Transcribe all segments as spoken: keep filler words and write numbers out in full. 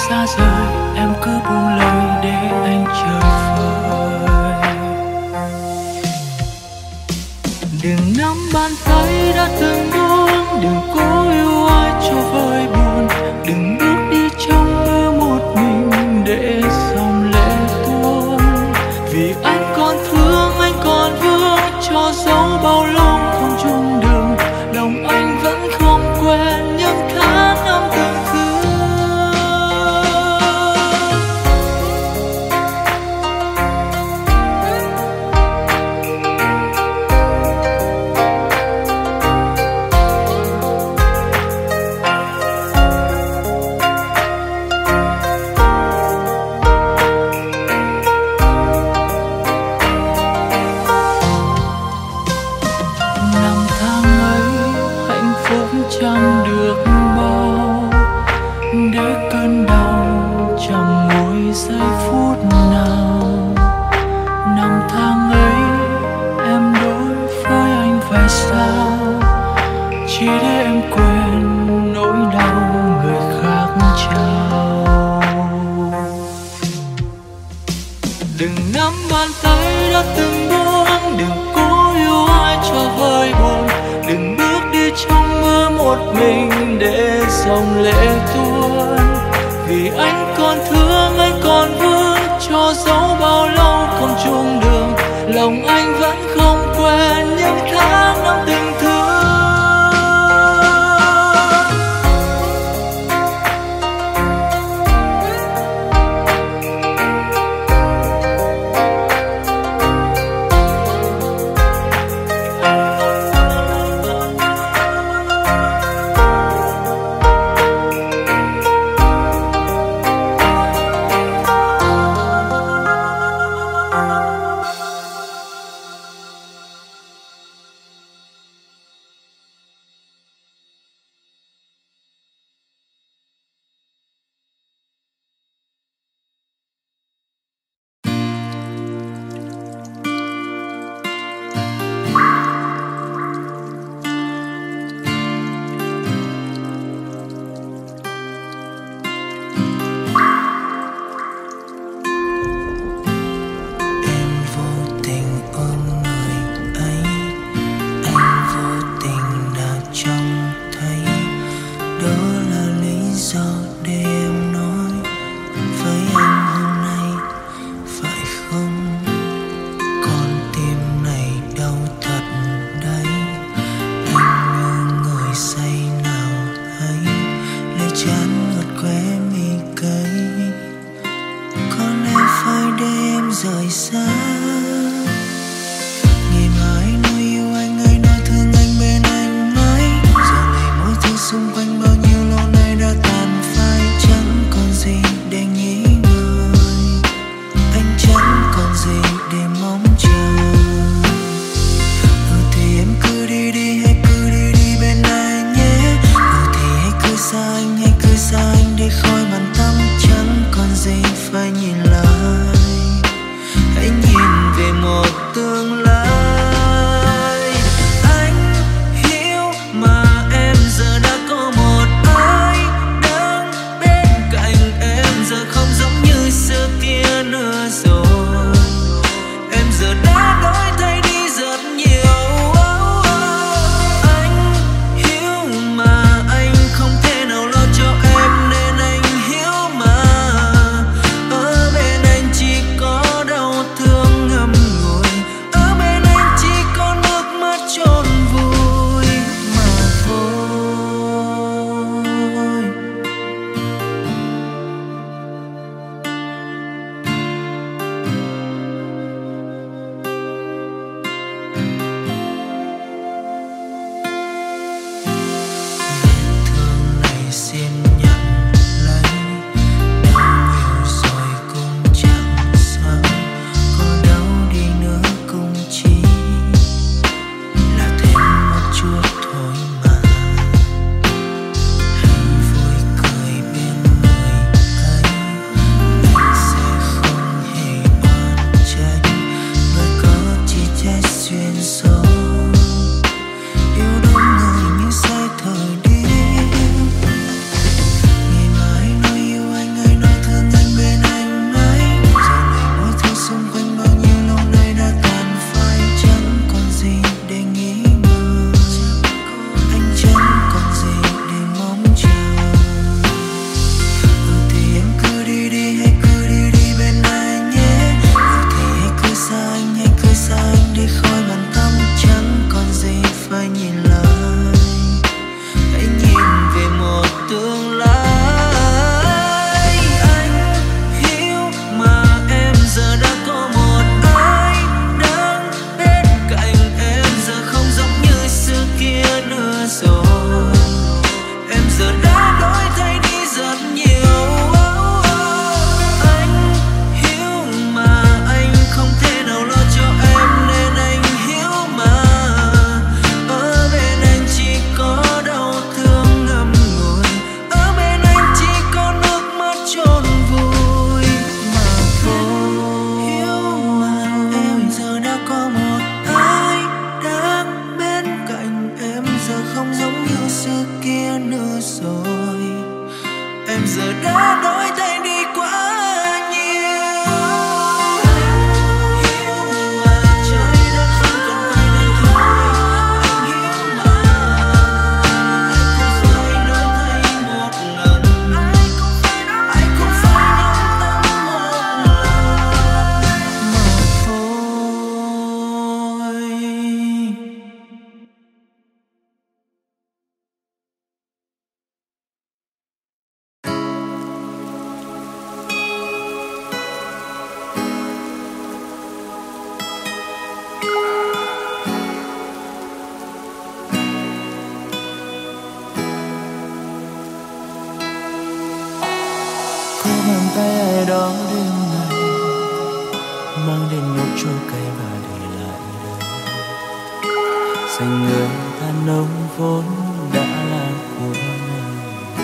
xa rời, em cứ buông lời để anh chơi vơi. Đừng nắm bàn tay đã từng buông, đừng cố yêu ai cho vơi buồn, đừng bước đi trong mưa một mình để dòng lệ tuôn. Vì anh còn thương, anh còn vương, cho dấu bao lâu không chung đường, lòng anh vẫn không quên những tháng năm từng thương. Chẳng được bao để cơn đau chẳng ngồi giây phút nào. Năm tháng ấy em đối với anh phải sao, chỉ để em quên nỗi đau người khác trao. Đừng nắm bàn tay đã từng buông, đừng cố yêu ai cho vơi buồn, đừng bước đi trong mưa một mình để dòng lệ tuôn. Vì anh còn thương, anh còn vương, cho dấu bao lâu không chung đường, lòng anh vẫn không quên những tháng năm tình thương. Ngồi em giờ đã đổi thay đi quá nhiều. Hiểu mà trái đất không còn phải đơn côi, anh hiểu mà anh cũng phải đổi thay một lần, anh cũng phải anh cũng phải nhẫn tâm một lần mà thôi. Có bàn tay ai đó đêm nay mang đến nỗi chua cay và để lại đây dành người ta nông vốn đã là của nàng.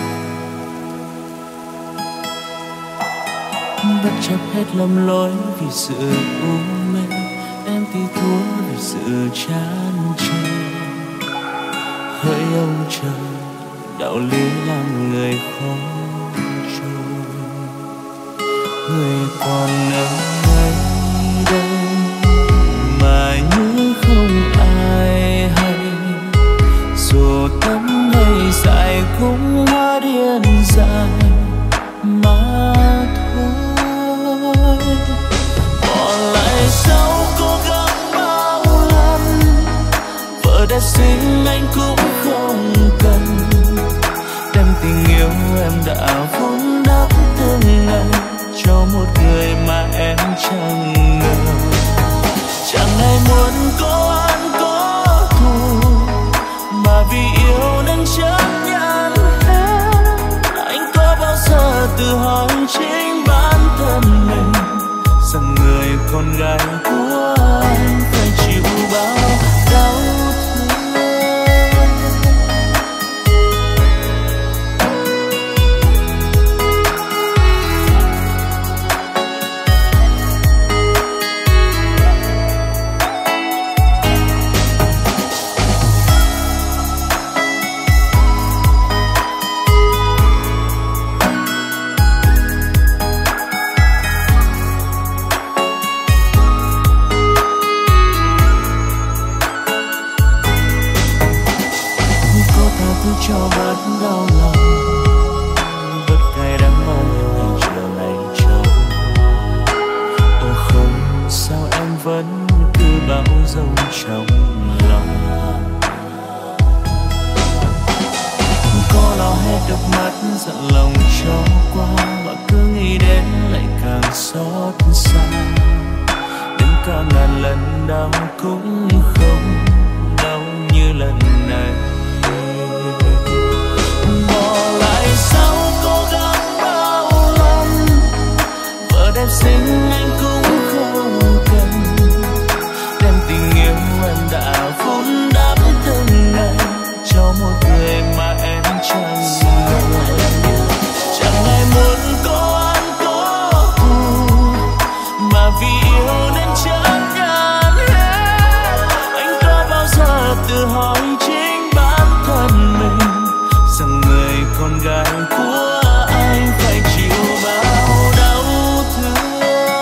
Bất chấp hết lầm lỗi vì sự u mê, em thì thua vì sự chán chê. Hỡi ông trời, đạo lý làm người khó trôi. Người còn ở nơi đây mà như không ai hay, dù tấm hay dài cũng hóa điên dài mà thôi. Bỏ lại sau cố gắng bao lần, vợ đã sinh anh cũng không cần. Đem tình yêu em đã vun đắp từng ngày cho một người mà em chẳng ngờ. Chẳng ai muốn có oán có thù, mà vì yêu nên chấp nhận hết. Anh có bao giờ tự hỏi chính bản thân mình rằng người con gái của anh phải chịu bao đau thương. Cho bớt đau lòng, bớt cay đắng bao nhiêu ngày chiều này trông. Ồ không, sao em vẫn cứ bão giông trong lòng. Có lo hết được mắt giận lòng cho qua, mà cứ nghĩ đến lại càng xót xa. Đến cả ngàn lần đau cũng không đau như lần này. Bỏ lại sau cố gắng bao lần, vợ đẹp xinh anh cũng không cần. Đem tình yêu em đã vun đắp từng ngày cho một người mà em chẳng ngờ. Chẳng ai muốn có oán có thù, mà vì yêu nên chấp nhận hết. Anh có bao giờ tự hỏi chính bản thân mình rằng người con gái của anh phải chịu bao đau thương.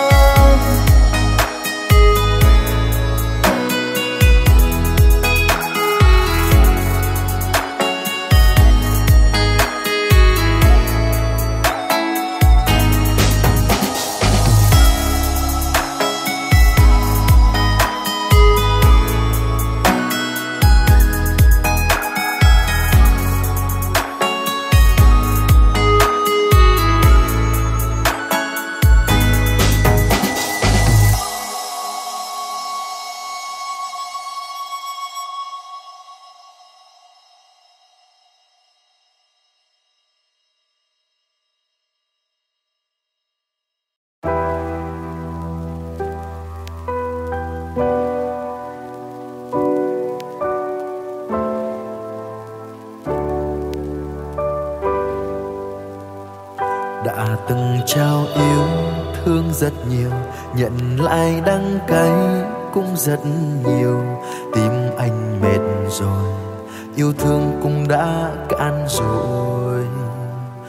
Đã từng trao yêu thương rất nhiều, nhận lại đắng cay cũng rất nhiều. Tim anh mệt rồi, yêu thương cũng đã cạn rồi.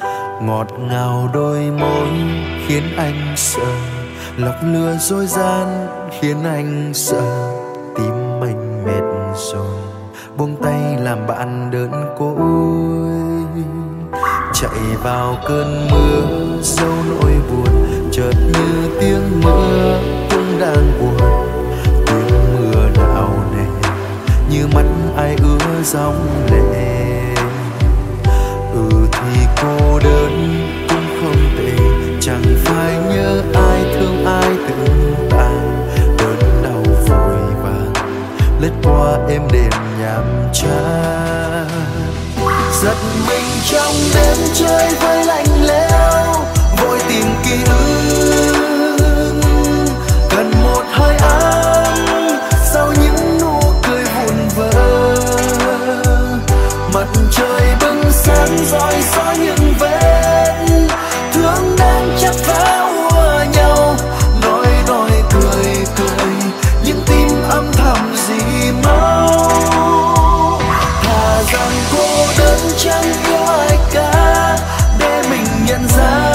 ngọt ngào đôi môi khiến anh sợ, lọc lừa dối gian khiến anh sợ. Tim anh mệt rồi, buông tay làm bạn đơn côi. Chạy vào cơn mưa giấu nỗi buồn, chợt như tiếng mưa cũng đang buồn. Tiếng mưa nào nề như mắt ai ứa dòng lệ. Ừ thì cô đơn cũng không tệ, chẳng phải nhớ ai thương ai từng tại. Đớn đau vội vàng lướt qua êm đềm nhàm chán. Giật mình trong đêm chơi với lạnh lẽo, vội tìm ký ức. Cần một hơi ấm sau những nụ cười vụn vỡ. Mặt trời bừng sáng rọi xóa những vết thương đang chắp vá ùa nhau. Nói nói cười cười nhưng tim âm thầm gì máu. Thà rằng cô đơn chẳng yêu ai cả để mình nhận ra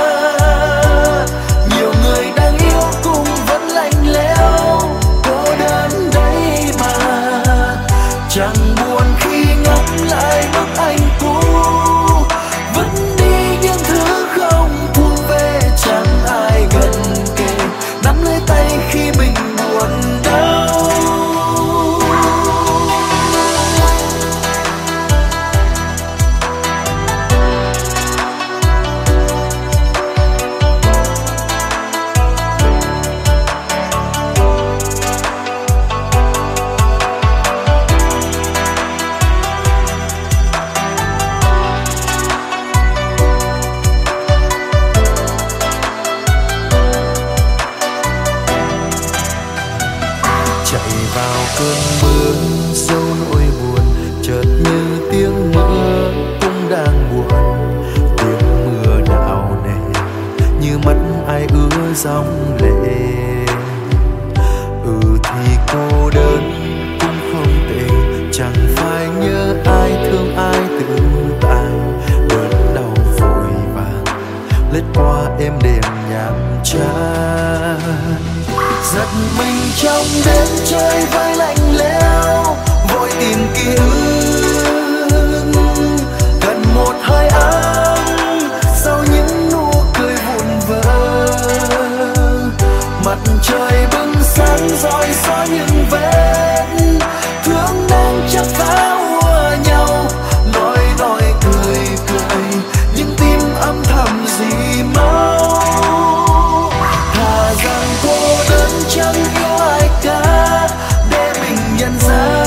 nhiều người đang yêu cũng vẫn lạnh lẽo. Cô đơn đấy mà chẳng buồn khi ngắm lại bức ảnh cũ. Vứt đi những thứ không thuộc về, chẳng ai gần kề nắm lấy tay khi mình buồn đau. Vào cơn mưa giấu nỗi buồn, chợt như tiếng mưa cũng đang buồn. Tiếng mưa nào nề như mắt ai ứa dòng lệ. Ừ thì cô đơn cũng không tệ, chẳng phải nhớ ai thương ai từng tại. Đớn đau vội vàng lướt qua êm đềm nhàm chán. Giật mình trong đêm chơi với lạnh lẽo, vội tìm ký ức. Cần một hơi ấm sau những nụ cười vụn vỡ. Mặt trời bừng sáng rọi xóa những vết thương đang chắp vá ùa nhau. Nói nói cười cười nhưng tim âm thầm gì máu. Thà rằng cô đơn chẳng yêu ai cả để mình nhận ra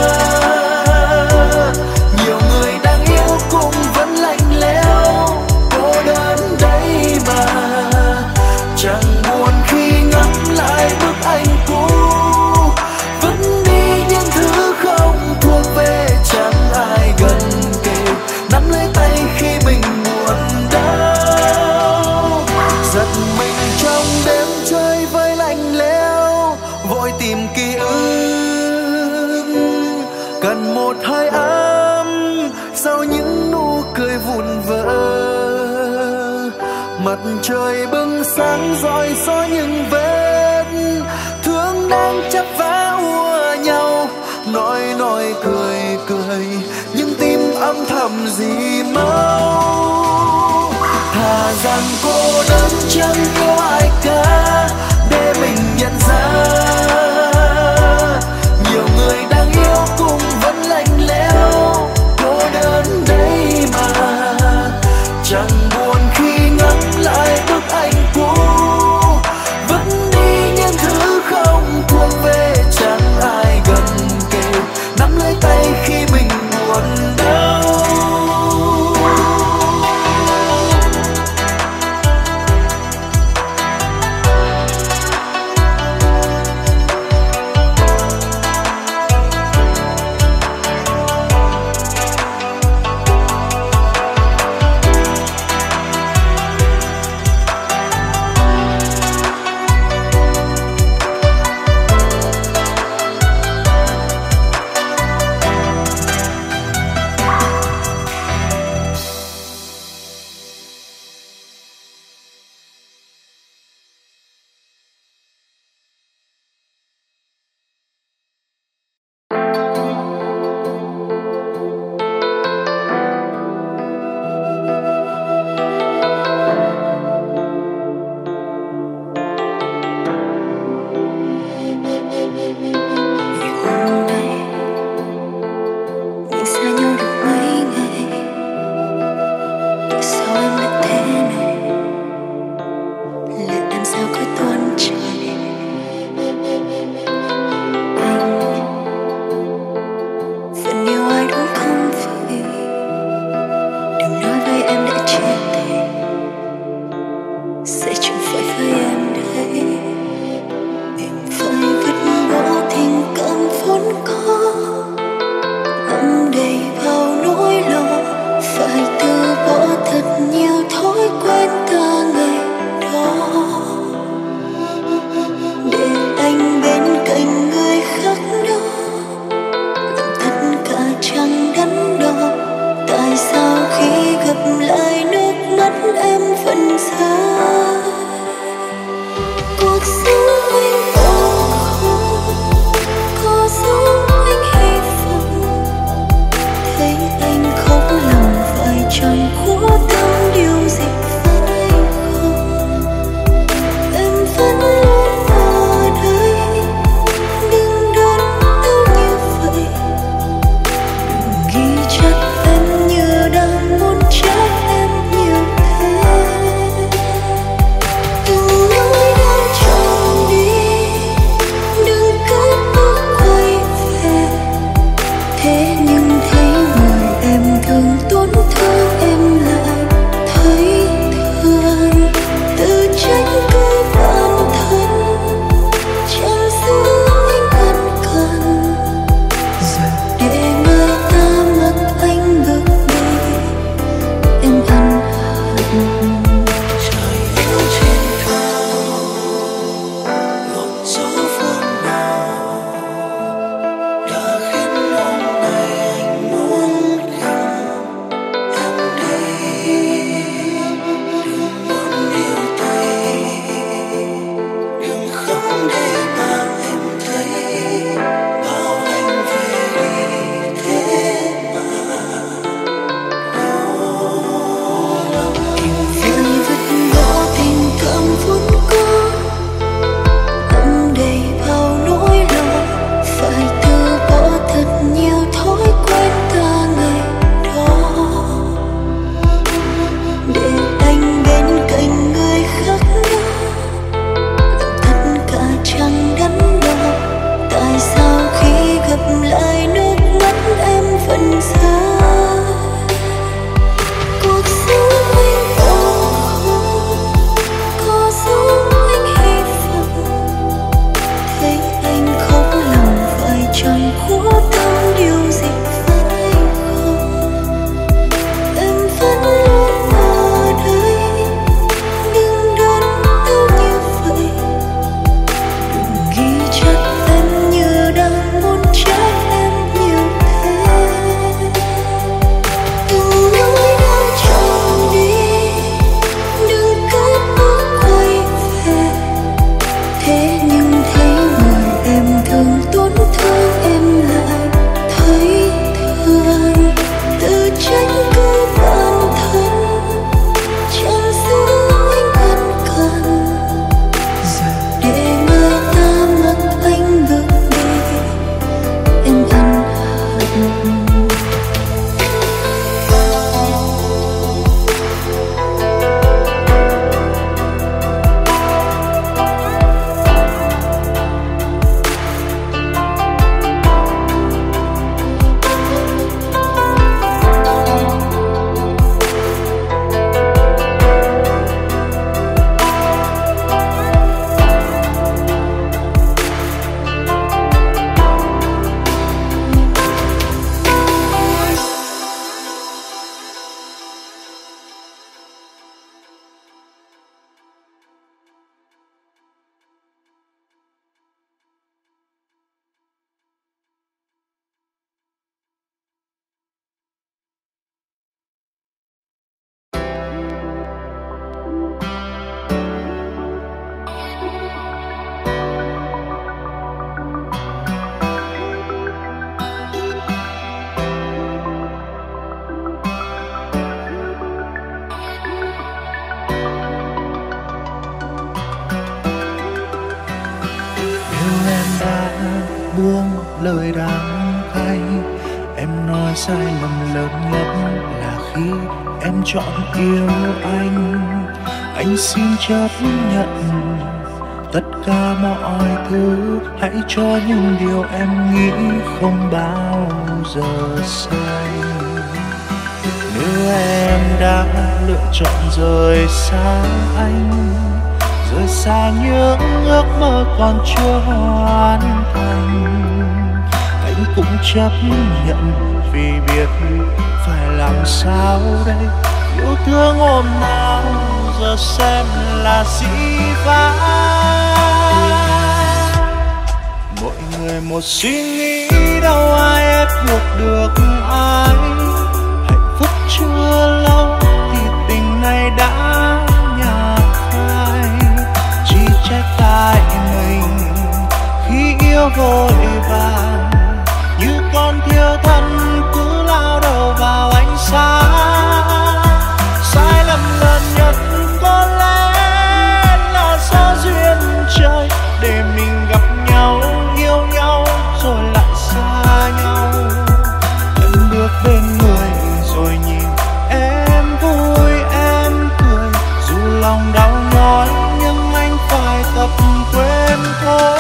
nhiều người đang yêu cũng vẫn lạnh lẽo. Cô đơn đấy mà chẳng buồn khi ngắm lại bức ảnh cũ. Vứt đi những thứ không thuộc về, chẳng ai gần kề nắm lấy tay khi mình buồn đau. Giật mình trong đêm chơi với lạnh lẽo, vội tìm ký ức. Cần một hơi ấm sau những nụ cười vụn vỡ. Mặt trời bừng sáng rọi xóa những vết thương đang chắp vá ùa nhau. Nói nói cười cười nhưng tim âm thầm gì máu. Thà rằng cô đơn chẳng yêu ai cả để mình nhận ra nhiều người đang yêu cũng vẫn lạnh lẽo. Cô đơn đấy mà chẳng buồn khi ngắm lại bức ảnh cũ. Vứt đi những thứ không thuộc về, chẳng ai gần kề nắm lấy tay khi mình buồn đau. thương lời đắng cay. Em nói sai lầm lớn nhất là khi em chọn yêu anh. Anh xin chấp nhận tất cả mọi thứ, hãy cho những điều em nghĩ không bao giờ sai. Nếu em đã lựa chọn rời xa anh, rời xa những ước mơ còn chưa hoàn thành, anh cũng chấp nhận vì biết phải làm sao đây. Yêu thương hôm nào giờ xem là dĩ vãng. Mỗi người một suy nghĩ, đâu ai ép buộc được ai. Hạnh phúc chưa lâu thì tình này đã nhạt phai. Chỉ trách tại mình khi yêu vội vàng, như con thiêu thân cứ lao đầu vào ánh sáng. Sai lầm lớn nhất có lẽ là do duyên trời, để mình gặp nhau, yêu nhau rồi lại xa nhau. Em bước bên người rồi nhìn em vui em cười, dù lòng đau nhói nhưng anh phải tập quên thôi.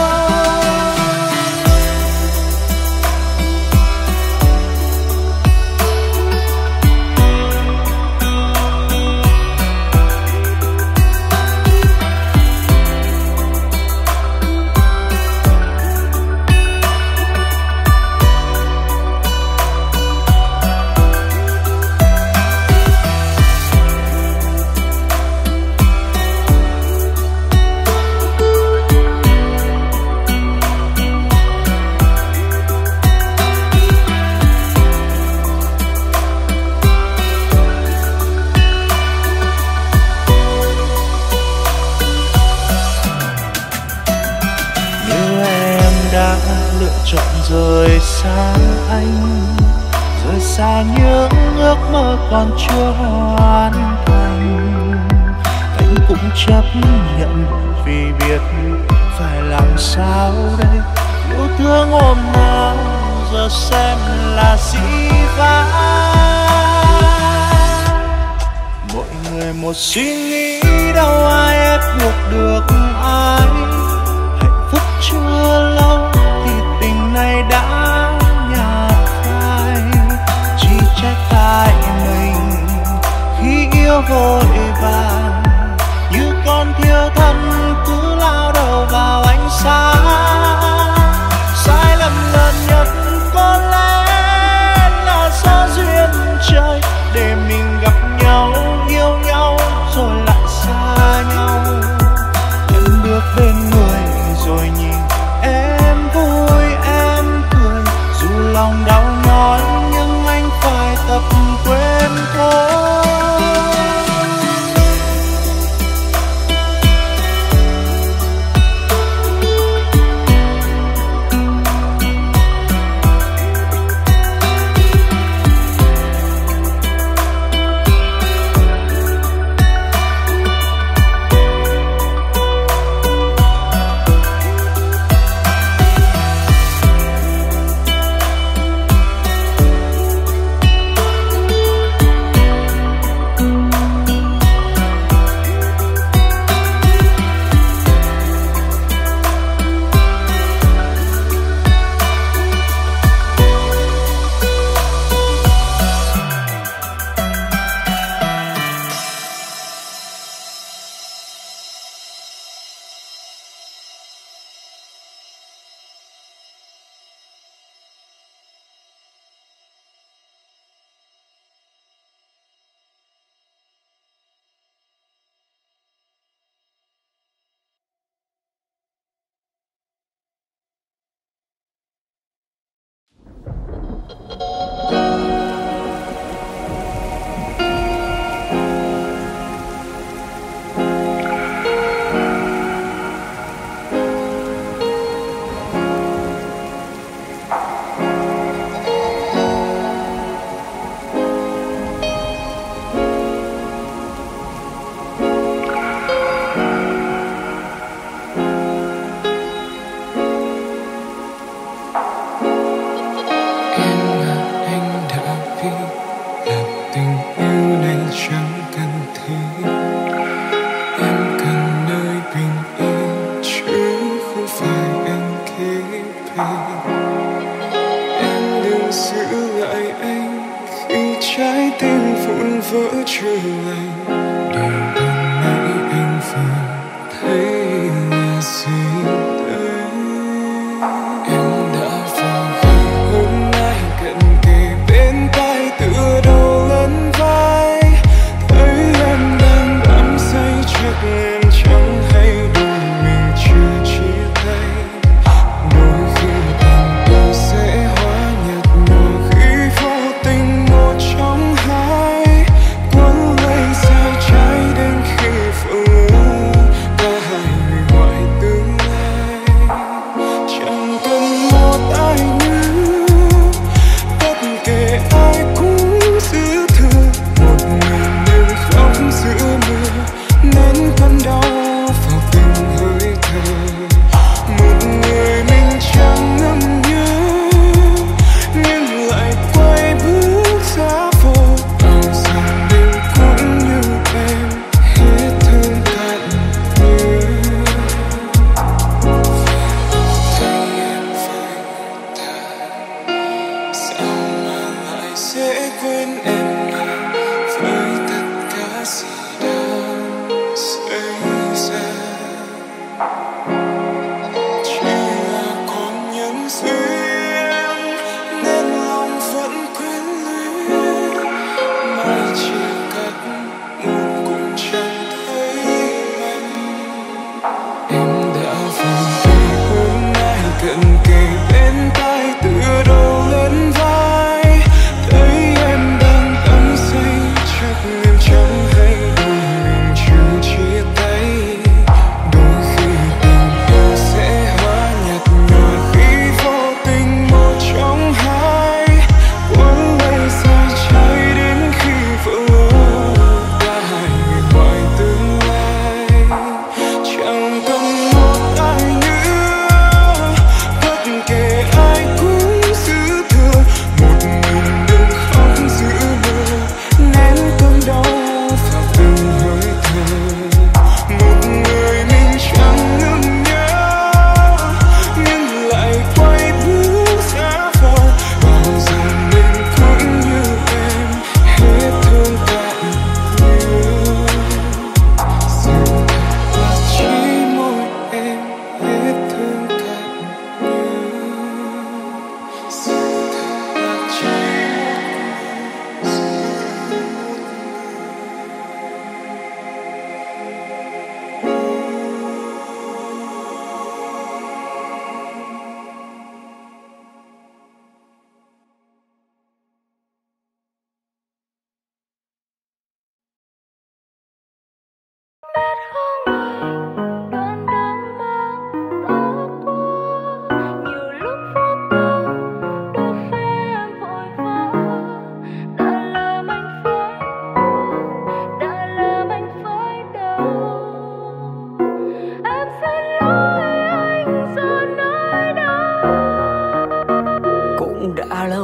Rời xa anh, rời xa những ước mơ còn chưa hoàn thành, anh cũng chấp nhận vì biết phải làm sao đây. Yêu thương hôm nào giờ xem là dĩ vãng. Mỗi người một suy nghĩ, đâu ai ép buộc được ai. Hạnh phúc chưa lâu thì tình này đã nhạt phai. Chỉ trách tại mình khi yêu vội vàng, như con thiêu thân cứ lao đầu vào ánh sáng. Sai lầm lớn nhất có lẽ là do duyên trời, để mình gặp nhau, yêu nhau rồi lại xa nhau. Em bước bên người rồi nhìn em vui em cười, dù lòng đau nhói nhưng anh phải tập quên thôi.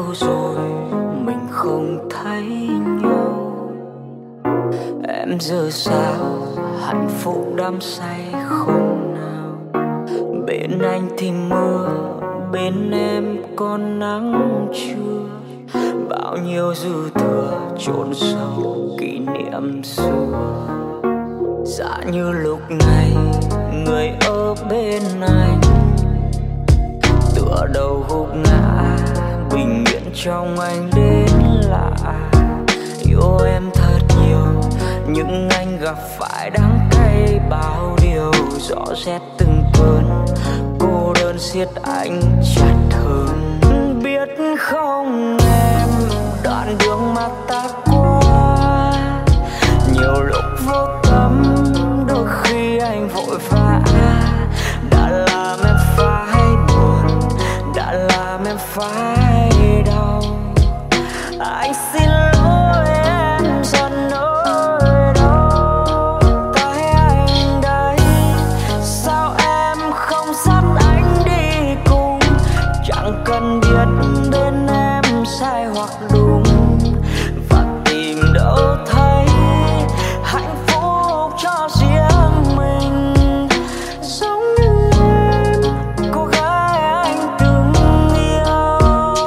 rồi mình không thấy nhau. Em giờ sao hạnh phúc đắm say không nào? Bên anh thì mưa, bên em còn nắng trưa. Bao nhiêu dư thừa chôn sâu kỷ niệm xưa. Dạ như lúc này người ở bên anh tựa đầu gục ngã, bình yên trong anh đến lạ. Yêu em thật nhiều nhưng anh gặp phải đắng cay bao điều. Rõ rét từng cơn cô đơn siết anh chặt hơn. Biết không em, đoạn đường mà ta qua nhiều lúc vô tâm, đôi khi anh vội vã đã làm em phải buồn, đã làm em phải đau. Anh xin lỗi em dần nơi đâu, tay anh đây sao em không dắt anh đi cùng. Chẳng cần biết bên em sai hoặc đúng, và tìm đâu thấy hạnh phúc cho riêng mình. Giống như em, cô gái anh từng yêu.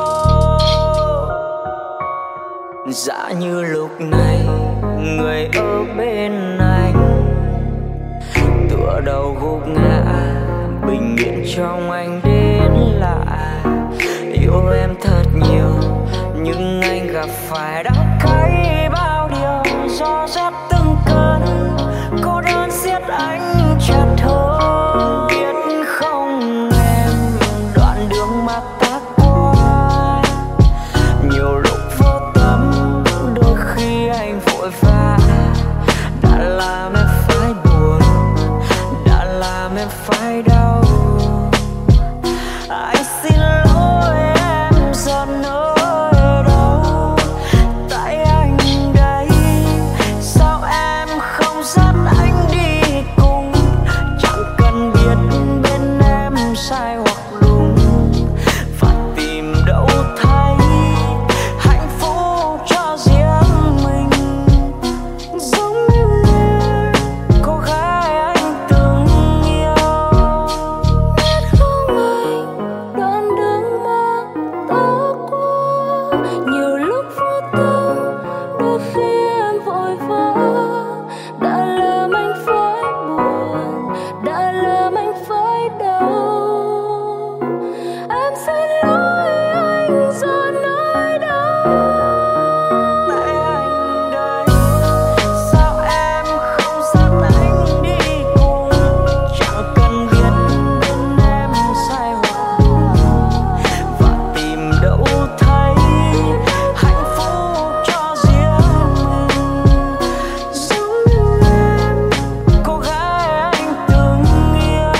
Dạ như lúc này người ở bên anh tựa đầu gục ngã, bình yên trong anh đến lạ. Yêu em thật nhiều nhưng anh gặp phải đắng cay bao điều. Do rét từng cơn cô đơn siết anh chặt hơn. Biết không em, đoạn đường mà ta qua nhiều lúc vô tâm, đôi khi anh vội vã đã làm em phải buồn, đã làm em phải đau. Anh xin lỗi em giờ nơi đâu, tại anh đây sao em không dắt anh đi cùng. Chẳng cần biết bên em sai hoặc đúng, và tìm đâu thấy hạnh phúc cho riêng mình. Giống như em, cô gái anh từng yêu. Biết không anh, đoạn đường mà ta qua nhiều lúc vô tâm, đôi khi em vội vã đã làm anh phải buồn, đã làm anh phải đau. Em xin lỗi anh giờ nơi đâu, tại anh đây sao em không dắt anh đi cùng. Chẳng cần biết bên em sai hoặc đúng, và tìm đâu thấy hạnh phúc cho riêng mình. Giống như em, cô gái anh từng yêu.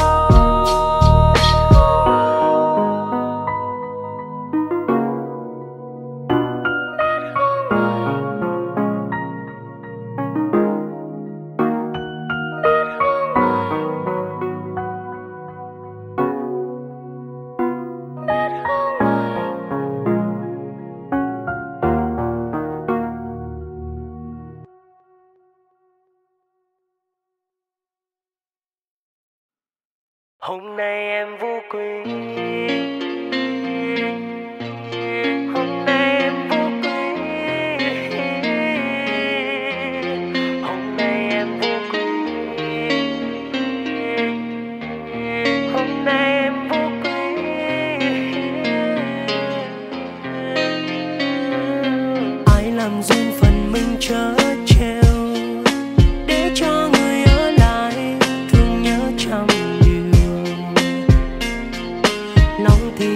Hôm nay em vô quê, hôm nay em vô quê, hôm nay em vô quê, hôm nay em vô quê. Ai làm duyên phần mình chớ treo, để cho người ở lại thương nhớ trăm điều. Nóng thì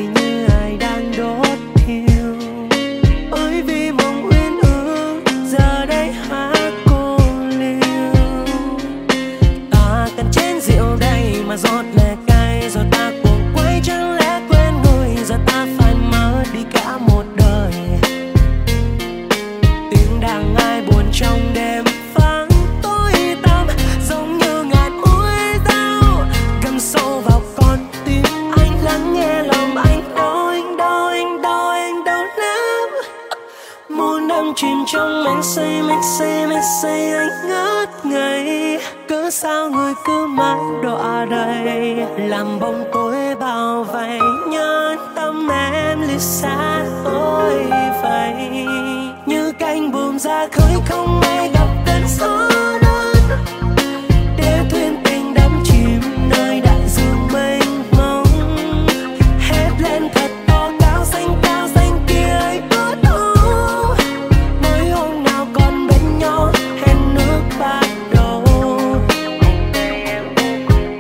say mê say anh ngất ngây. Cớ sao người cứ mãi đọa đầy, làm bóng tối bao vây nhân tâm em lìa xa tôi vậy. Như cánh buồm ra khơi không may gặp cơn gió lớn, để thuyền tình đắm chìm nơi đại dương mênh mông. Hét lên thật to cao xanh cao xanh kia ấy có đâu, mới hôm nào còn bên nhau hẹn nước bắt đầu. Hôm nay em vô cùng,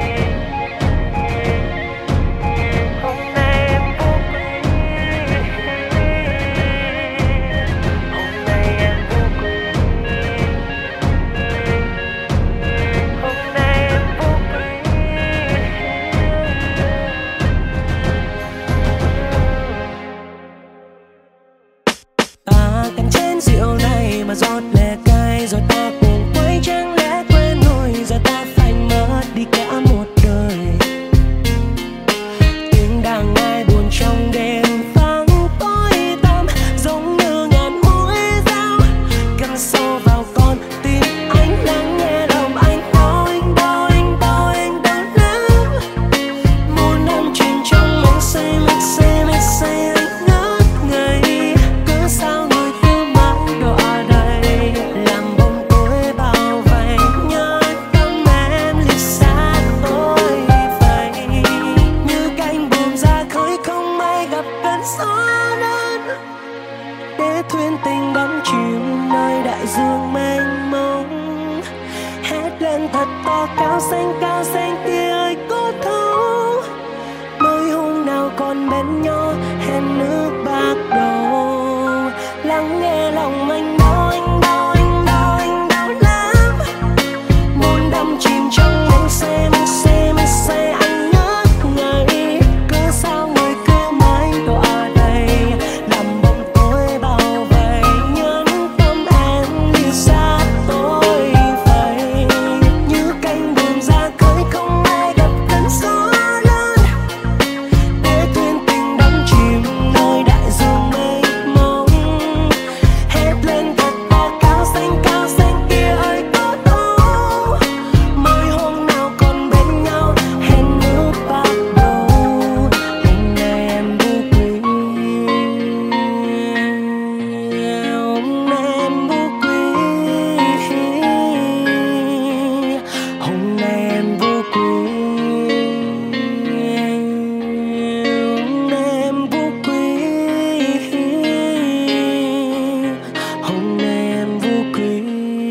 hôm nay em vô cùng, hôm nay em vô cùng, hôm nay em vô cùng. Ta cạnh chén rượu này mà rót lẻ cay, rồi ta cùng quay chẳng lẽ quên rồi, giờ ta phải mất đi cả một đời. Tiếng đàn ai buồn trong đêm vắng tối tăm, giống như ngàn mũi dao cắm sâu vào con tim anh. Lắng nghe lòng anh đau, anh đau, anh đau, anh đau lắm. Muôn năm chìm trong men say men say men say anh ngất ngây. Cớ sao người cứ mãi đọa đầy, làm bóng tối bao vây nhân tâm em lìa xa tôi vậy. Như cánh buồm ra khơi không may gặp cơn gió lớn, để thuyền tình đắm chìm nơi đại dương mênh mông. Hét lên thật to cao xanh cao xanh tia ơi có thấu, mới hôm nào còn bên nhau hẹn nước bắt đầu. Lắng nghe lòng anh đau, anh đau, anh đau, anh đau lắm. Muôn năm chìm trong men say men say men say anh ngất ngây. Cớ sao người cứ mãi đọa đầy, làm bóng tối bao vây nhân tâm em lìa xa tôi vậy. Như cánh buồm ra khơi không ai gặp cơn gió lớn, để thuyền tình đắm chìm nơi đại dương mênh mông. Hét lên thật to cao xanh cao xanh kia ơi có đâu, mới hôm nào còn bên nhau hẹn nước bắt đầu. Hôm nay em vô quý, hôm nay em vô quý, hôm nay em vô quý, hôm nay em vô quý, hôm nay em vô quý.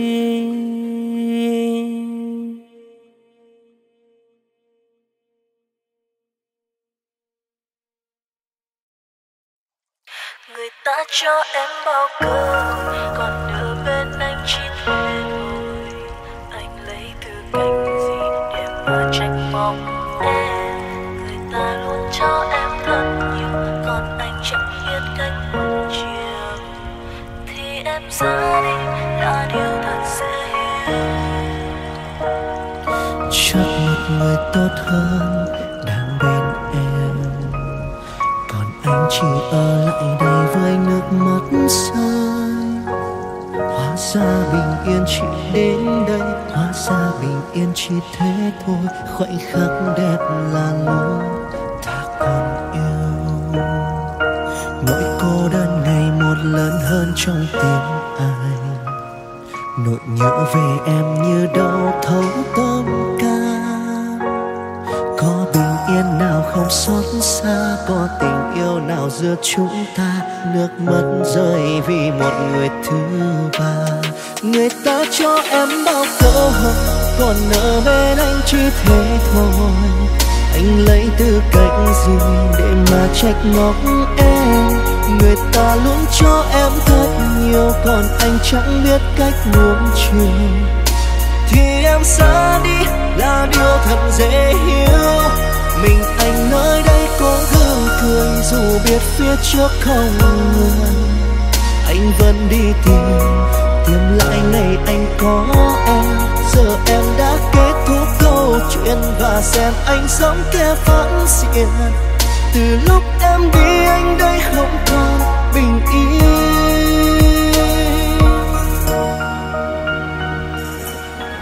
Người ta cho em bao cơn, còn ở bên anh chỉ thế thôi. Anh lấy từ cánh gì để mà trách mong em. Người ta luôn cho em thật nhiều, còn anh chẳng biết cách nuông chiều. Thì em ra đi là điều thật dễ hiểu. Chắc một người tốt hơn đang bên em, còn anh chỉ ở lại đây với nước mắt rơi. Hóa ra bình yên chỉ đến đây, hóa ra bình yên chỉ thế thôi. Khoảnh khắc đẹp là lúc ta còn yêu. Nỗi cô đơn ngày một lớn hơn trong tim anh, nỗi nhớ về em như đau thấu tâm can. Có bình yên nào không xót xa, có tình yêu nào giữa chúng ta. Nước mắt rơi vì một người thứ ba. Người ta cho em bao cơ hội, còn ở bên anh chỉ thế thôi. Anh lấy từ cách gì để mà trách móc em. Người ta luôn cho em thật nhiều, còn anh chẳng biết cách nuông chiều. Thì em xa đi là điều thật dễ hiểu. Mình anh nơi đây có gương cười, dù biết phía trước không người. Anh vẫn đi tìm, tìm lại ngày anh có em. Giờ em đã kết thúc câu chuyện và xem anh sống kẻ phản diện. Từ lúc em đi anh đây không còn bình yên.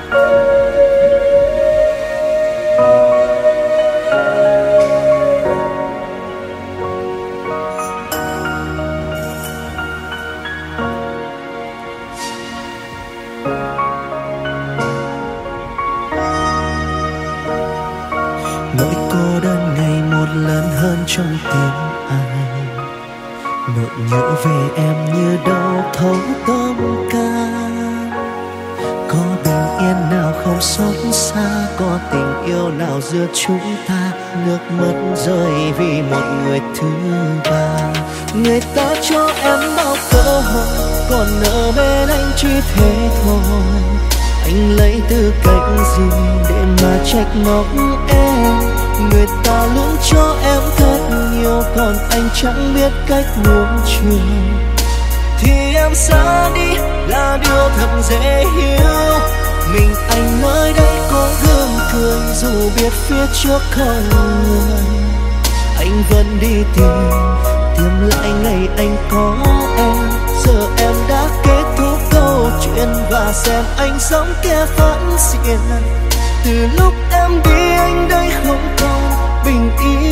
Nỗi cô đơn ngày một lớn hơn trong tim anh, nỗi nhớ về em như đau thấu tâm can. Có bình yên nào không xót xa, có tình yêu nào giữa chúng ta nước mắt rơi vì một người thứ ba. Người ta cho em bao cơ hội, còn ở bên anh chỉ thế thôi. Anh lấy tư cách gì để mà trách móc em? Người ta luôn cho em thật nhiều, còn anh chẳng biết cách nuông chiều. Thì em ra đi là điều thật dễ hiểu. Mình anh nơi đây có gương cười, dù biết phía trước không người. Anh vẫn đi tìm, tìm lại ngày anh có em. Giờ em đã kết thúc câu chuyện và xem anh sống kẻ phản diện. Từ lúc em đi anh đây không còn bình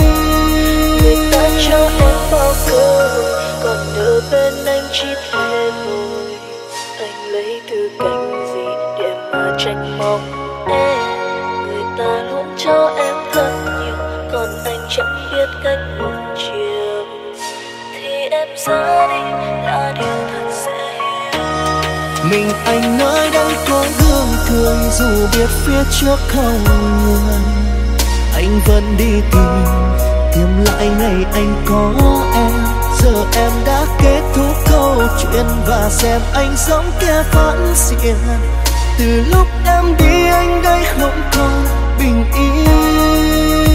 yên. Người ta cho em bao cơ hội, còn ở bên anh chỉ thế thôi. Anh lấy tư cách gì để mà trách móc em? Người ta luôn cho em thật nhiều, còn anh chẳng biết cách nuông chiều. Thì em ra đi là điều thật dễ hiểu. Mình anh nơi đây có gương cười, dù biết phía trước không người. Anh vẫn đi tìm, tìm lại ngày anh có em. Giờ em đã kết thúc câu chuyện và xem anh giống kẻ phản diện. Từ lúc em đi anh đây không còn bình yên.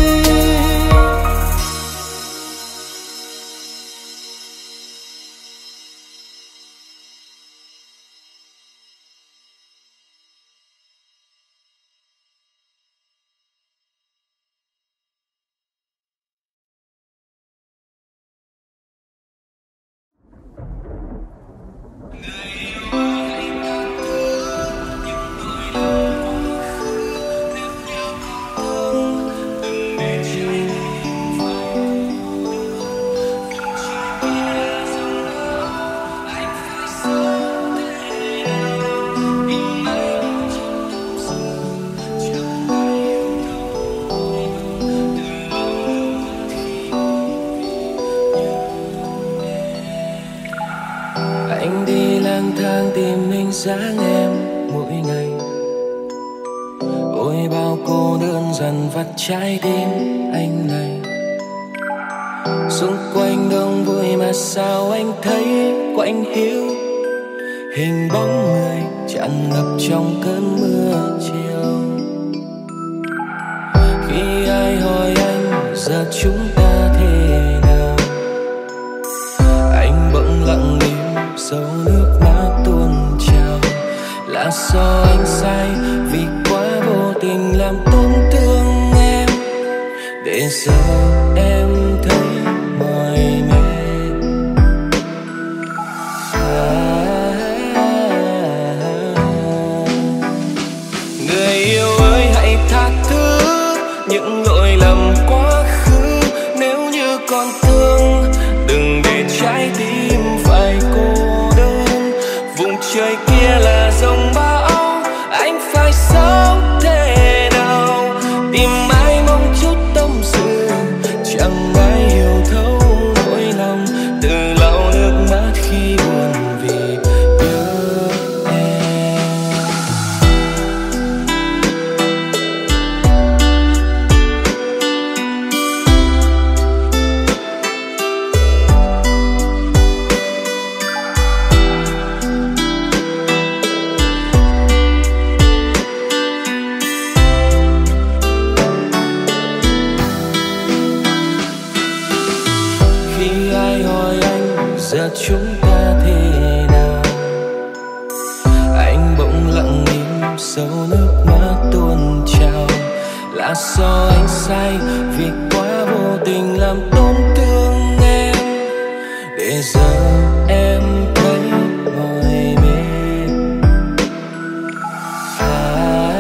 Dáng em mỗi ngày, ôi bao cô đơn dần vắt trái tim anh này. Xung quanh đông vui mà sao anh thấy quạnh hiu, hình bóng người tràn ngập trong cơn mưa chiều. Khi ai hỏi anh giờ chúng ta thế nào, anh bỗng lặng im dấu nước mắt tuôn trào. Là do anh sai vì quá vô tình làm tổn thương em, để giờ em thấy mỏi mệt. À, người yêu ơi hãy tha thứ những lỗi lầm quá khứ. Nếu như còn thương đừng để trái tim phải cô đơn. Vùng trời kia là dòng bão, anh phải sống thế nào? Tìm ai mong chút tâm sự, chẳng ai hiểu thấu nỗi lòng. Từ lau nước mắt khi buồn vì nhớ em. Giờ chúng ta thế nào, anh bỗng lặng im dấu nước mắt tuôn trào. Là do anh sai vì quá vô tình làm tổn thương em, để giờ em thấy mỏi mệt. À,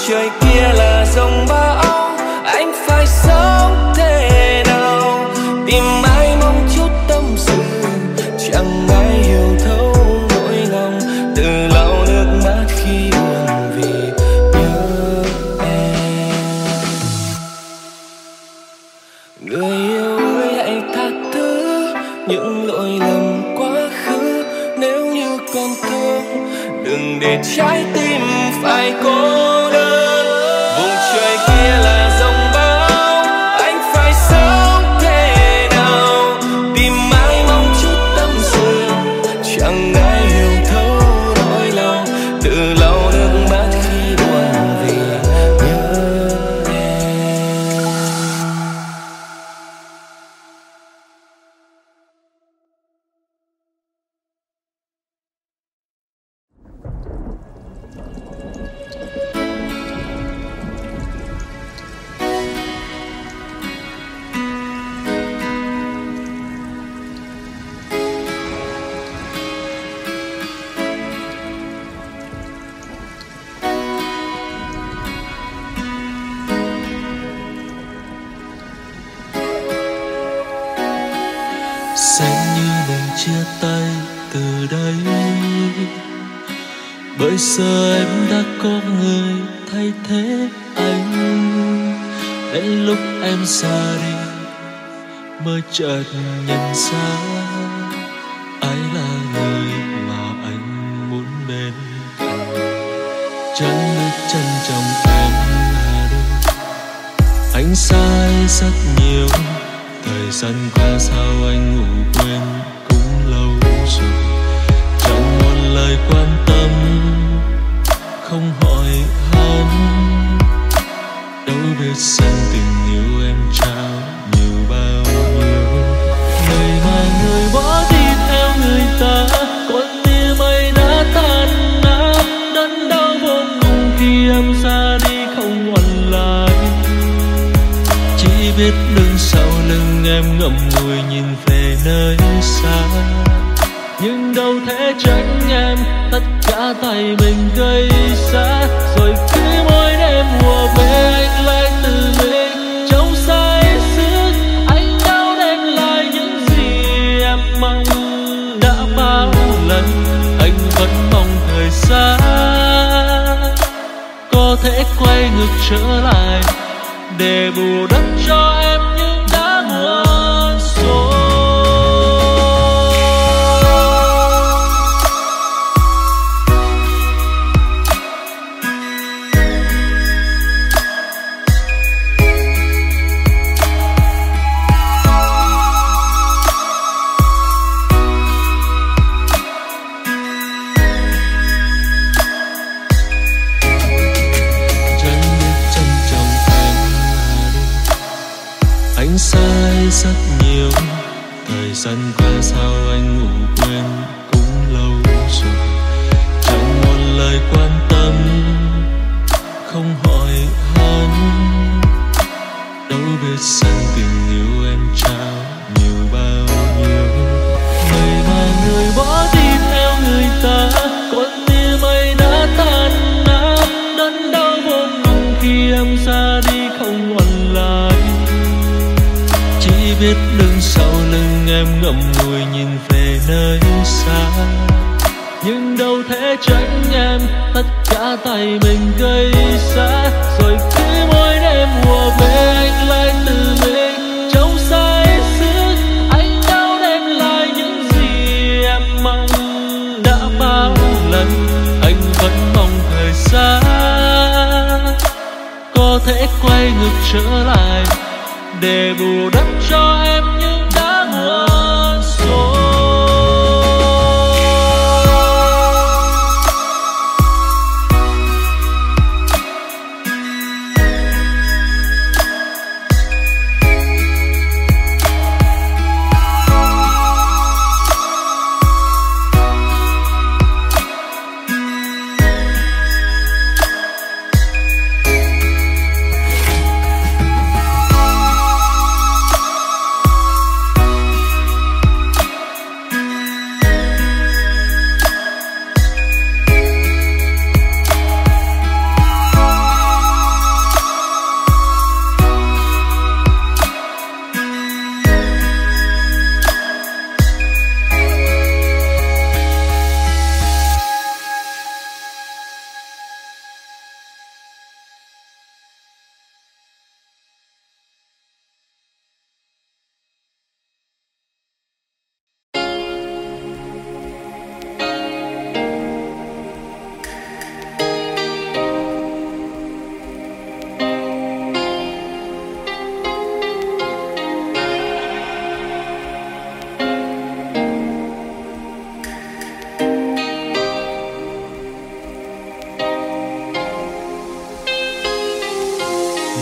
trời kia là dòng bão, anh phải sống thế nào? Tìm ai mong chút tâm sự, chẳng ai hiểu thấu nỗi lòng. Từ lau nước mắt khi buồn vì nhớ em. Người yêu ơi hãy tha thứ những lỗi lầm quá khứ. Nếu như còn thương, đừng để trái tim phải cô đơn. Vùng trời kia là dòng bão, anh phải sống thế nào? Tìm ai mong chút tâm sự, chẳng ai hiểu thấu nỗi lòng. Tự lau nước mắt khi buồn vì nhớ em. Sẽ như mình chia tay từ đây, bởi giờ em đã có người thay thế anh. Đến lúc em ra đi mới chợt nhận ra ai là người mà anh muốn bên cạnh. Chẳng biết trân trọng em là đâu, anh sai rất nhiều. Thời gian qua sao anh ngủ quên cũng lâu rồi. Chẳng một lời quan tâm, không hỏi han. Đâu biết rằng tình yêu em trao nhiều bao nhiêu. Người mà người bỏ đi theo người ta, con tim ấy đã tan nát. Đớn đau vô cùng khi em ra đi không ngoảnh lại. Chỉ biết đứng sau lưng em ngậm ngùi nhìn về nơi xa. Nhưng đâu thể tránh em, tất cả tay mình gây ra. Rồi cứ mỗi đêm mùa về anh lại tự mình trong say sưa. Anh đau đem lại những gì em mong. Đã bao lần anh vẫn mong thời gian có thể quay ngược trở lại, để bù đắp cho em những đã muộn rồi. Anh sai rất nhiều. Thời gian qua sao anh ngủ quên cũng lâu rồi. Chẳng một lời quan tâm, không hỏi han. Đâu biết rằng tình yêu em trao nhiều bao nhiêu. Người mà người bỏ đi theo người ta, con tim ấy đã tan nát. Đớn đau vô cùng khi em ra đi không ngoảnh lại. Chỉ biết đứng sau lưng em ngậm ngùi nhìn về nơi xa. Nhưng đâu thể tránh em, tất cả tay mình gây ra. Rồi cứ mỗi đêm mùa về anh lại tự mình trong say sưa. Anh đau đem lại những gì em mong. Đã bao lần anh vẫn mong thời gian có thể quay ngược trở lại, để bù đắp cho em những đã muộn rồi.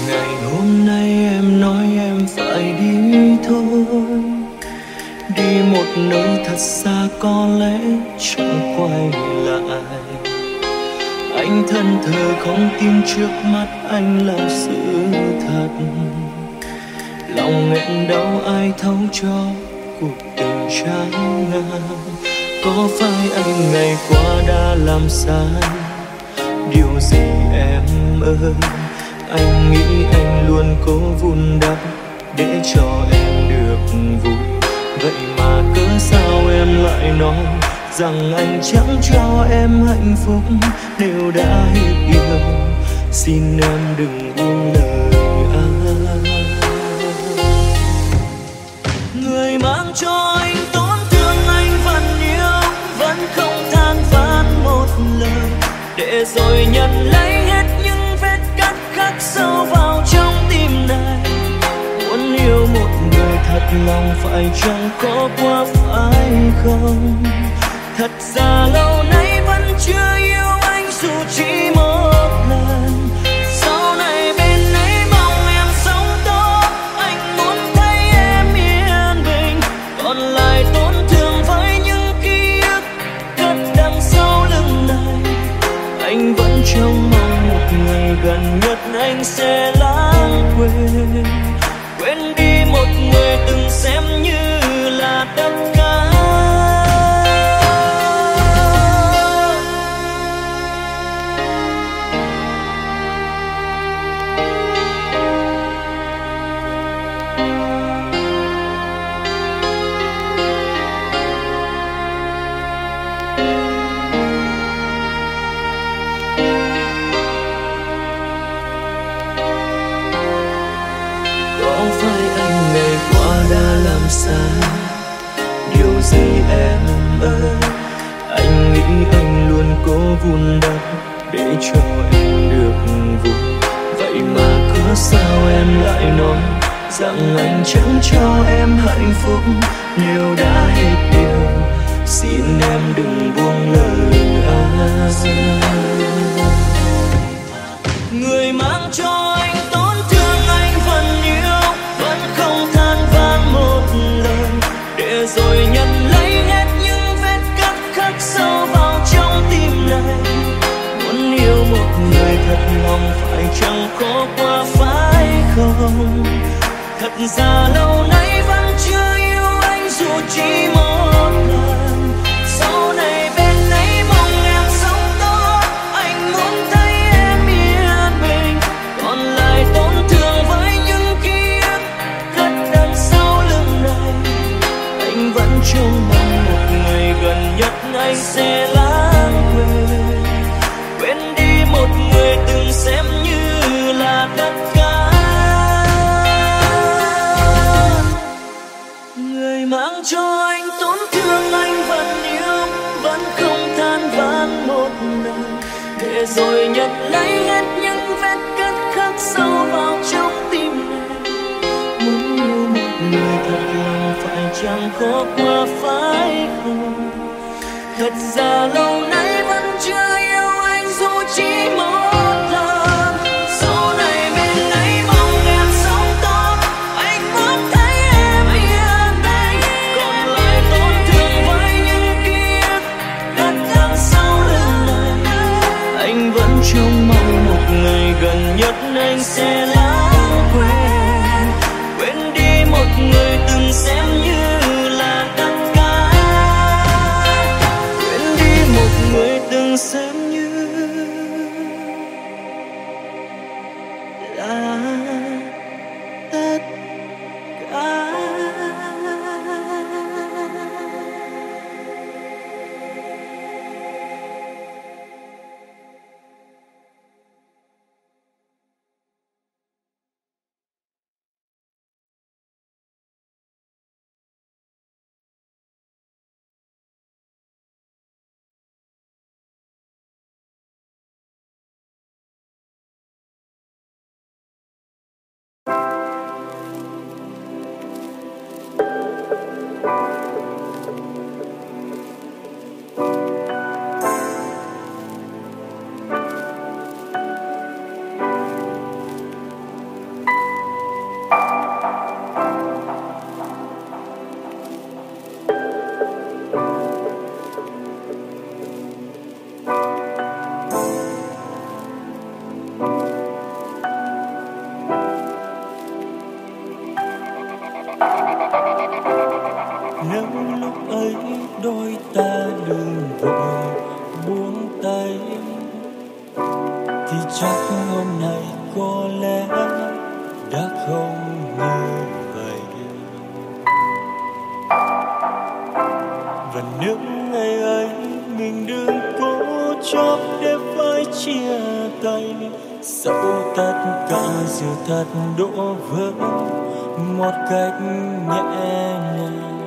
Ngày hôm nay em nói em phải đi thôi, đi một nơi thật xa có lẽ chẳng quay lại. Anh thân thờ không tin trước mắt anh là sự thật, lòng nghẹn đau ai thấu cho cuộc tình trái ngang. Có phải anh ngày qua đã làm sai điều gì em ơi? Anh nghĩ anh luôn cố vun đắp để cho em được vui, vậy mà cớ sao em lại nói rằng anh chẳng cho em hạnh phúc nếu đã hết yêu. Xin em đừng buông lời ai. Người mang cho anh tổn thương anh vẫn yêu, vẫn không than vãn một lời, để rồi nhận lấy hết những vết cắt khắc sâu vào trong tim này. Muốn yêu một người thật lòng phải chăng khó quá phải không? Thật ra lâu nay vẫn chưa yêu anh dù chỉ một lần. Sau này bên ấy mong em sống tốt, anh muốn thấy em yên bình. Còn lại tổn thương với những ký ức cất đằng sau lưng này. Anh vẫn trông mong một ngày gần nhất anh sẽ lãng quên, quên đi một người từng xem như là tất cả. Sai điều gì em ơi? Anh nghĩ anh luôn cố vun đắp để cho em được vui, vậy mà cớ sao em lại nói rằng anh chẳng cho em hạnh phúc nếu đã hết yêu. Xin em đừng buông lời ai. Người mang cho anh tổn thương anh vẫn yêu, vẫn không than vãn một lời, để rồi nhận lấy hết những vết cắt khắc sâu vào trong tim này. Muốn yêu một người thật lòng phải chăng khó quá phải không? Thật ra lâu nay vẫn chưa yêu anh dù chỉ một lần. Sau này bên ấy mong em sống tốt, anh muốn thấy em yên bình. Còn lại tổn thương với những ký ức cất đằng sau lưng này. Anh vẫn trông mong một ngày gần nhất anh sẽ lãng quên, quên đi một người từng xem như là tất cả. Người mang cho anh tổn thương anh vẫn yêu, vẫn không than vãn một lời, để rồi nhận lấy hết những vết cắt khắc sâu vào trong tim này. Muốn yêu một người thật lòng phải chăng khó quá phải không? Thật ra lâu nay vẫn chưa yêu anh dù chỉ một lần. Sau này bên ấy mong em sống tốt, anh muốn thấy em yên bình. Còn lại tổn thương với những ký ức cất đằng sau lưng này. Anh vẫn trông mong một ngày gần nhất anh sẽ lãng quên, quên đi một người từng xem như là tất cả. Quên đi một người từng xem như này có lẽ đã không như vậy. Và những ngày ấy mình đừng cố chấp để phải chia tay, dẫu tất cả dù thật đổ vỡ một cách nhẹ nhàng.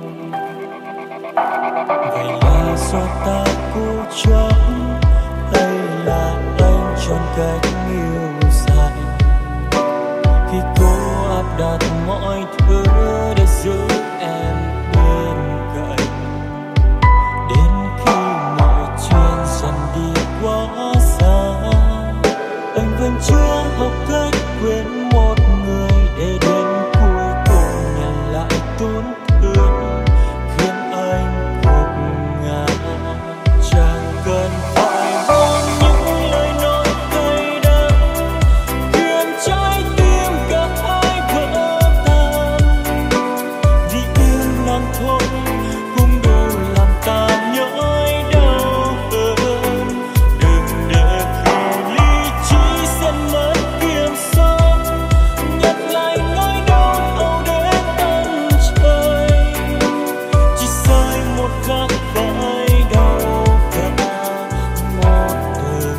Vậy là do ta cố chấp hay là anh chọn cách yêu dài, khi cố áp đặt mọi thứ để giữ em bên cạnh, đến khi mọi chuyện dần đi quá xa, anh vẫn chưa học cách quên một người để đến cuối cùng nhận lại tổn thương khiến anh gục ngã. Chẳng cần phải buông những lời nói cay đắng khiến trái tim cả hai vỡ tan, vì im lặng thôi cũng đủ làm ta nhói đau hơn. Đừng để khi lý trí dần mất kiểm soát, nhắc lại nỗi đau âu đến tận trời, chỉ sai một khắc phải đau cả một đời.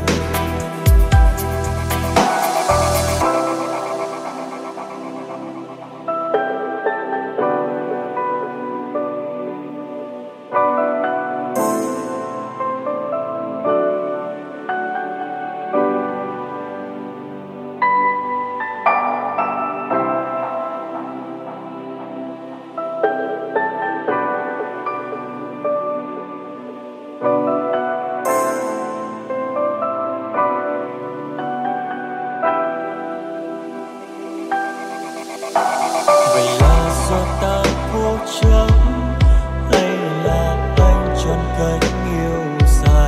Vậy là do ta cố chấp hay là anh chọn cách yêu dài,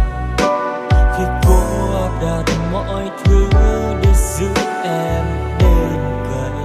khi cố áp đặt mọi thứ để giữ em bên cạnh,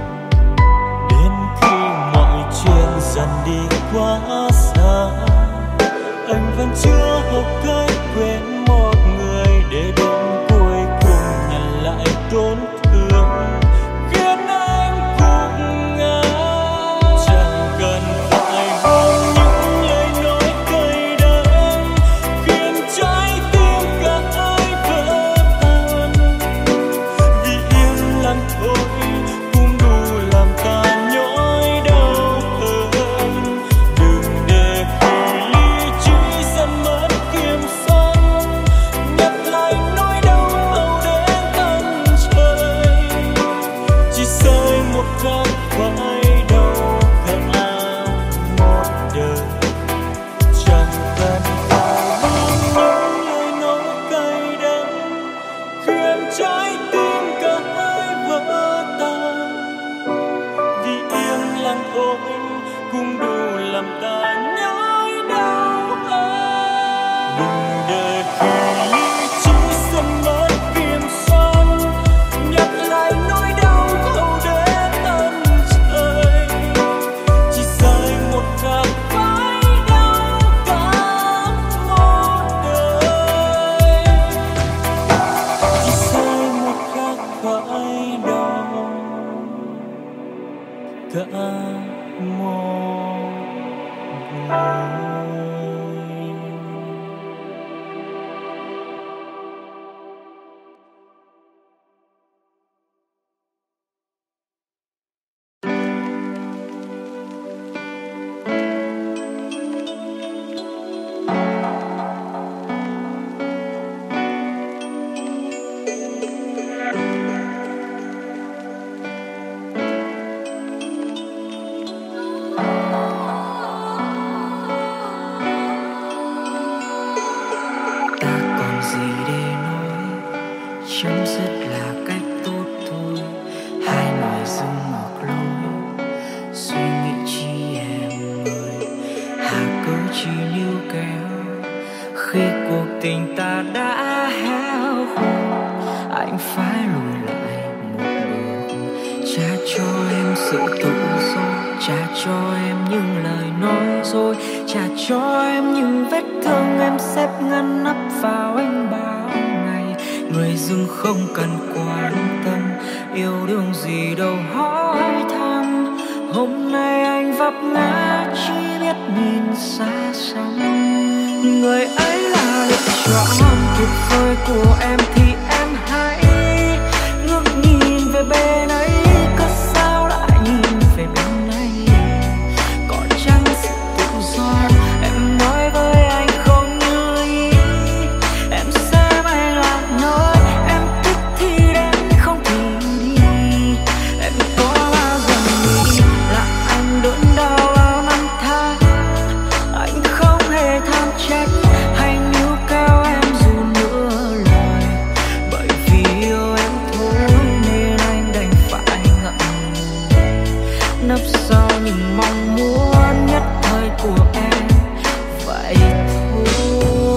đến khi mọi chuyện dần đi quá xa, anh vẫn chưa học cách quên một người để đến cuối cùng nhận lại tổn thương khiến anh gục ngã. Chẳng cần phải buông những lời nói cay đắng khiến trái tim cả hai vỡ tan, vì im lặng thôi cũng đủ làm ta nhói đau hơn. Đừng để khi lý trí dần mất kiểm soát, nhắc lại nỗi đau âu đến tận trời, chỉ sai một khắc phải đau cả một đời. Chẳng cần phải buông những lời nói cay đắng khiến trái tim cả hai vỡ tan, vì im lặng thôi cũng đủ làm ta nhói đau hơn. Đừng để khi lý trí dần mất kiểm soát, nhắc lại nỗi đau âu đến tận trời, chỉ sai một khắc phải đau cả một đời, chỉ sai một khắc phải đau cả một đời. chấm dứt là cách tốt thôi. Hai người dưng ngược lối, suy nghĩ chi em ơi, hà cớ chi níu kéo. Khi cuộc tình ta đã héo khô, anh phải lùi lại một bước, trả cho em sự tự do, trả cho em những lời nói dối, trả cho em những vết thương em xếp ngăn nắp vào anh bao ngày. người dưng không cần quan tâm, yêu đương gì đâu hỏi thăm. Hôm nay anh vấp ngã chỉ biết nhìn xa xăm, người ấy là lựa chọn tuyệt vời của em thì em hãy ngước nhìn về bên ấy, cớ sao lại nhìn về bên này, có chăng sự tự do em nói với anh không như ý, em xem anh là nói em thích thì đến không thì đi, em có bao giờ nghĩ là anh đớn đau bao năm tháng, anh không hề than trách hay níu cao em dù nửa lời, bởi vì yêu em thôi nên anh đành phải ngậm ngùi, nấp sau những mong muốn nhất thời của em vậy thôi.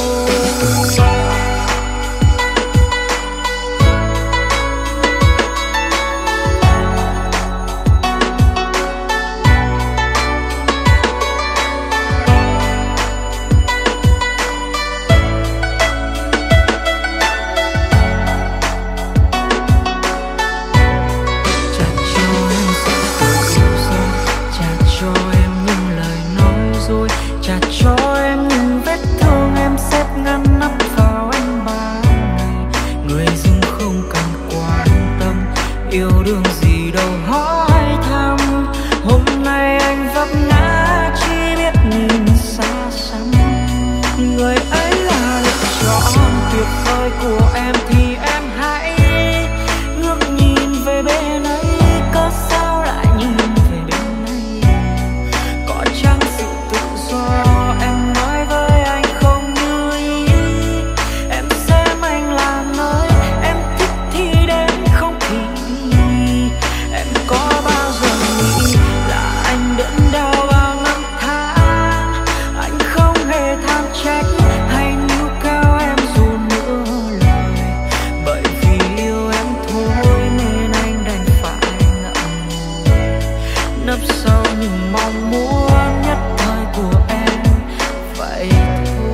Yêu đương gì đâu hỏi thăm, hôm nay anh vấp ngã chỉ biết nhìn xa xăm, người ấy là lựa chọn tuyệt vời của em thì em hãy ngước nhìn về bên ấy, cớ sao lại nhìn về bên này, có chăng sự tự do em nói với anh không như ý, em xem anh là nơi em thích thì đến không thì em có bao giờ nghĩ là anh đớn đau bao năm tháng, anh không hề than trách hay níu cao em dù nửa lời, bởi vì yêu em thôi nên anh đành phải ngậm ngùi, nấp sau những mong muốn nhất thời của em vậy thôi.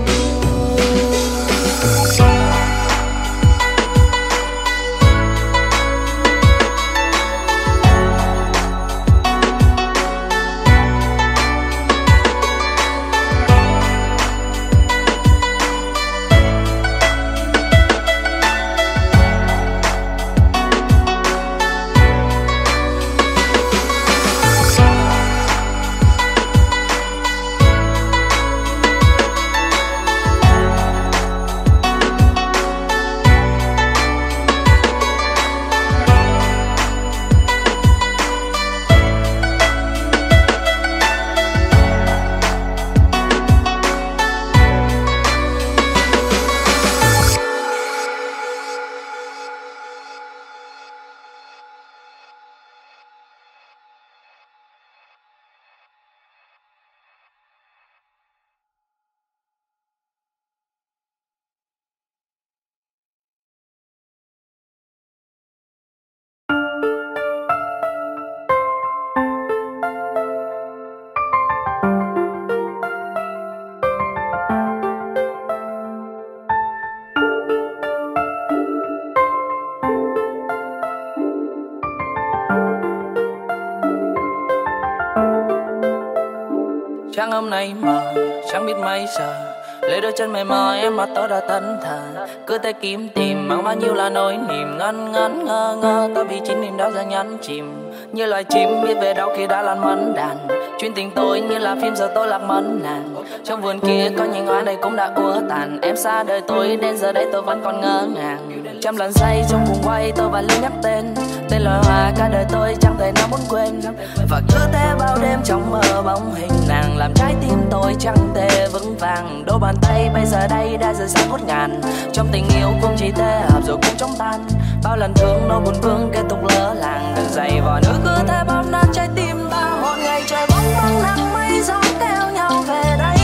Sáng hôm nay mờ, chẳng biết mấy giờ, lấy đôi chân mềm mại em mà tớ đã tấn thờ, cứ tay kiếm tìm mang bao nhiêu là nỗi niềm ngân ngấn ngơ ngơ, tớ bị chính niềm đó ra nhấn chìm như loài chim biết về đâu khi đã lan mẫn đàn. Chuyến tình tôi như là phim giờ tôi lạc mẫn nàng, trong vườn kia có những hoa đây cũng đã úa tàn, em xa đời tôi đến giờ đây tôi vẫn còn ngỡ ngàng. Trăm lần say trong cuồng quay tôi và luôn nhắc tên tên loài hoa cả đời tôi chẳng thể nào muốn quên, và cứ thế bao đêm trong mơ bóng hình nàng làm trái tim tôi chẳng thể vững vàng. Đôi bàn tay bây giờ đây đã rời xa ngút ngàn, trong tình yêu cũng chỉ thế hợp rồi cũng chóng tan. Bao lần thương nỗi buồn vương kết thúc lỡ làng, đừng dày vò nữa cứ thế bóp nát trái tim ta. Một ngày trời bóng băng nắng mây gió kéo nhau về đây,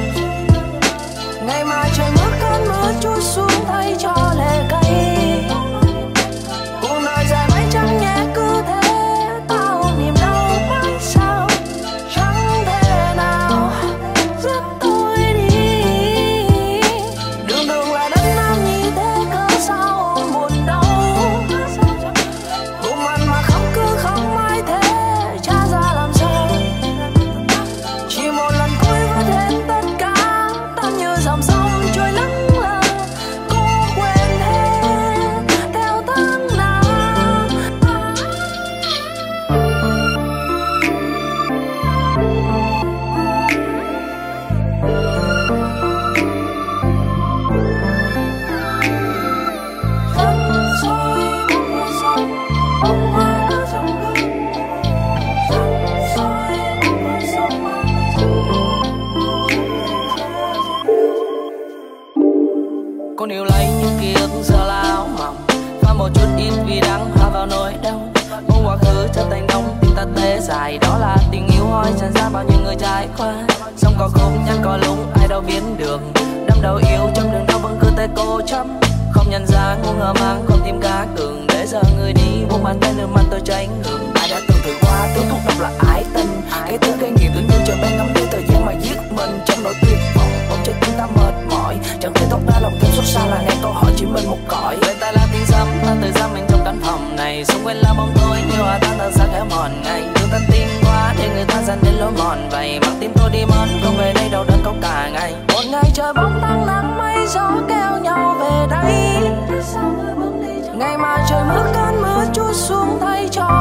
ngày mai trời mưa cơn mưa trút xuống thay cho lệ cây. Cuộc đời dài mấy trăm nhé cứ thế bao niềm đau mãi sao chẳng thể nào giúp tôi đi. Đường đường là đất nam như thế cớ sao níu lấy những ký ức giờ là áo mỏng, pha một chút ít vì đắng hòa vào nỗi đau. Ôm quá khứ trở thành đông tình ta tê dài, đó là tình yêu hỏi dần ra bao nhiêu người trải qua. Sông có khúc nhăn có lúng ai đâu biết được, đâm đầu yêu trong đường đau vẫn cứ tay cô chấm. Không nhận ra ngu ngờ mang con tim cá cường, để giờ người đi buông bàn tay nước mắt tôi tránh ngừng. Ai đã từng thử qua thứ thuốc độc là ái tình, cái thứ gây nghiện tự nhiên trở bên ngắm đi thời gian mà giết mình trong nỗi tuyệt vọng. Bỗng trái tim ta mệt mỏi, chẳng thể thoát ra lòng thương xót xa là nghe câu hỏi chỉ mình một cõi. Bên tai là tiếng sấm ta tự giam mình trong căn phòng này, xung quanh là bóng tối như hòa tan thật xa kéo mòn ngày. Thương tan tin quá để người ta dần đến lối mòn vậy, mang tim tôi đi mất không về đây đâu đớn câu cả ngày. Một ngày trời bóng tăng nắng mây gió kéo nhau về đây, ngày mà trời mưa cơn mưa chút xuống thay cho